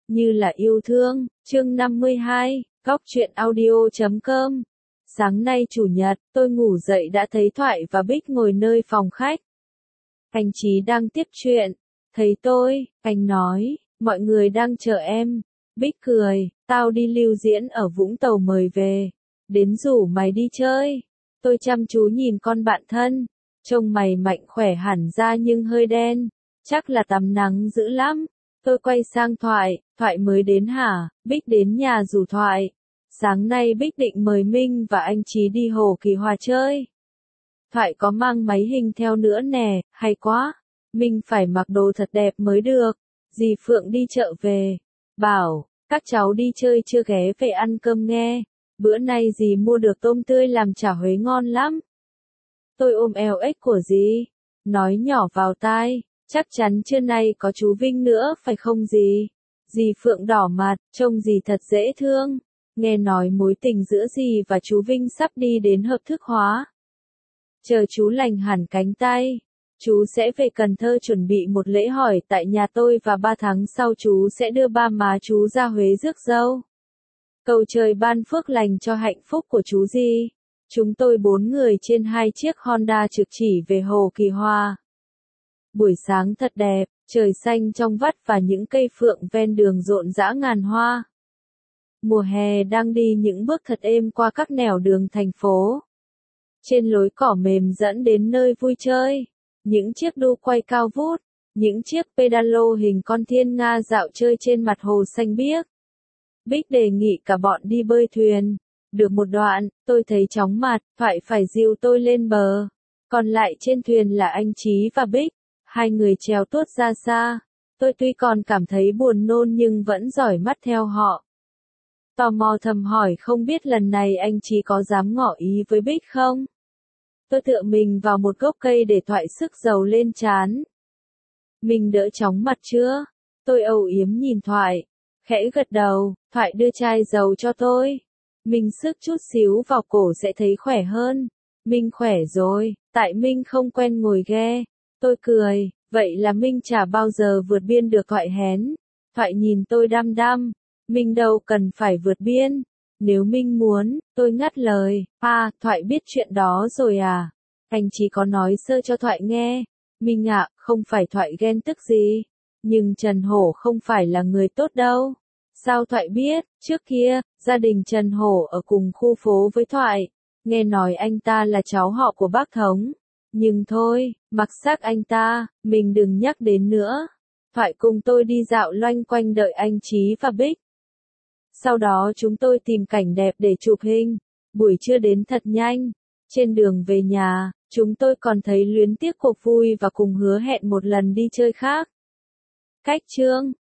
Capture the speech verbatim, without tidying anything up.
như là yêu thương, chương năm mươi hai, góc truyện audio chấm com. Sáng nay chủ nhật, tôi ngủ dậy đã thấy Thoại và Bích ngồi nơi phòng khách. Anh Chí đang tiếp chuyện, thấy tôi, anh nói, mọi người đang chờ em. Bích cười, tao đi lưu diễn ở Vũng Tàu mời về, đến rủ mày đi chơi. Tôi chăm chú nhìn con bạn thân, trông mày mạnh khỏe hẳn ra nhưng hơi đen, chắc là tắm nắng dữ lắm. Tôi quay sang Thoại, Thoại mới đến hả? Bích đến nhà rủ Thoại. Sáng nay Bích định mời Minh và anh Chí đi Hồ Kỳ Hòa chơi. Thoại có mang máy hình theo nữa nè, hay quá. Minh phải mặc đồ thật đẹp mới được. Dì Phượng đi chợ về, bảo, các cháu đi chơi chưa ghé về ăn cơm nghe. Bữa nay dì mua được tôm tươi làm chả Huế ngon lắm. Tôi ôm eo ếch của dì, nói nhỏ vào tai, chắc chắn trưa nay có chú Vinh nữa phải không dì? Dì Phượng đỏ mặt, trông dì thật dễ thương. Nghe nói mối tình giữa dì và chú Vinh sắp đi đến hợp thức hóa. Chờ chú lành hẳn cánh tay, chú sẽ về Cần Thơ chuẩn bị một lễ hỏi tại nhà tôi và ba tháng sau chú sẽ đưa ba má chú ra Huế rước dâu. Cầu trời ban phước lành cho hạnh phúc của chú dì. Chúng tôi bốn người trên hai chiếc Honda trực chỉ về Hồ Kỳ Hòa. Buổi sáng thật đẹp, trời xanh trong vắt và những cây phượng ven đường rộn rã ngàn hoa. Mùa hè đang đi những bước thật êm qua các nẻo đường thành phố. Trên lối cỏ mềm dẫn đến nơi vui chơi, những chiếc đu quay cao vút, những chiếc pedalo hình con thiên nga dạo chơi trên mặt hồ xanh biếc. Bích đề nghị cả bọn đi bơi thuyền. Được một đoạn, tôi thấy chóng mặt, Thoại phải dìu tôi lên bờ. Còn lại trên thuyền là anh Chí và Bích. Hai người chèo tuốt ra xa. Tôi tuy còn cảm thấy buồn nôn nhưng vẫn dõi mắt theo họ. Tò mò thầm hỏi không biết lần này anh Chí có dám ngỏ ý với Bích không? Tôi tựa mình vào một gốc cây để Thoại sức dầu lên trán. Mình đỡ chóng mặt chưa? Tôi âu yếm nhìn Thoại. Khẽ gật đầu, Thoại đưa chai dầu cho tôi. Mình sức chút xíu vào cổ sẽ thấy khỏe hơn. Minh khỏe rồi, tại Minh không quen ngồi ghe. Tôi cười, vậy là Minh chả bao giờ vượt biên được Thoại hén. Thoại nhìn tôi đăm đăm. Minh đâu cần phải vượt biên. Nếu Minh muốn, tôi ngắt lời. À, Thoại biết chuyện đó rồi à? Anh chỉ có nói sơ cho Thoại nghe. Minh ạ, không phải Thoại ghen tức gì. Nhưng Trần Hổ không phải là người tốt đâu. Sao Thoại biết? Trước kia, gia đình Trần Hổ ở cùng khu phố với Thoại. Nghe nói anh ta là cháu họ của bác Thống. Nhưng thôi, mặc xác anh ta, mình đừng nhắc đến nữa. Thoại cùng tôi đi dạo loanh quanh đợi anh Chí và Bích. Sau đó chúng tôi tìm cảnh đẹp để chụp hình. Buổi trưa đến thật nhanh. Trên đường về nhà, chúng tôi còn thấy luyến tiếc cuộc vui và cùng hứa hẹn một lần đi chơi khác. Cách chương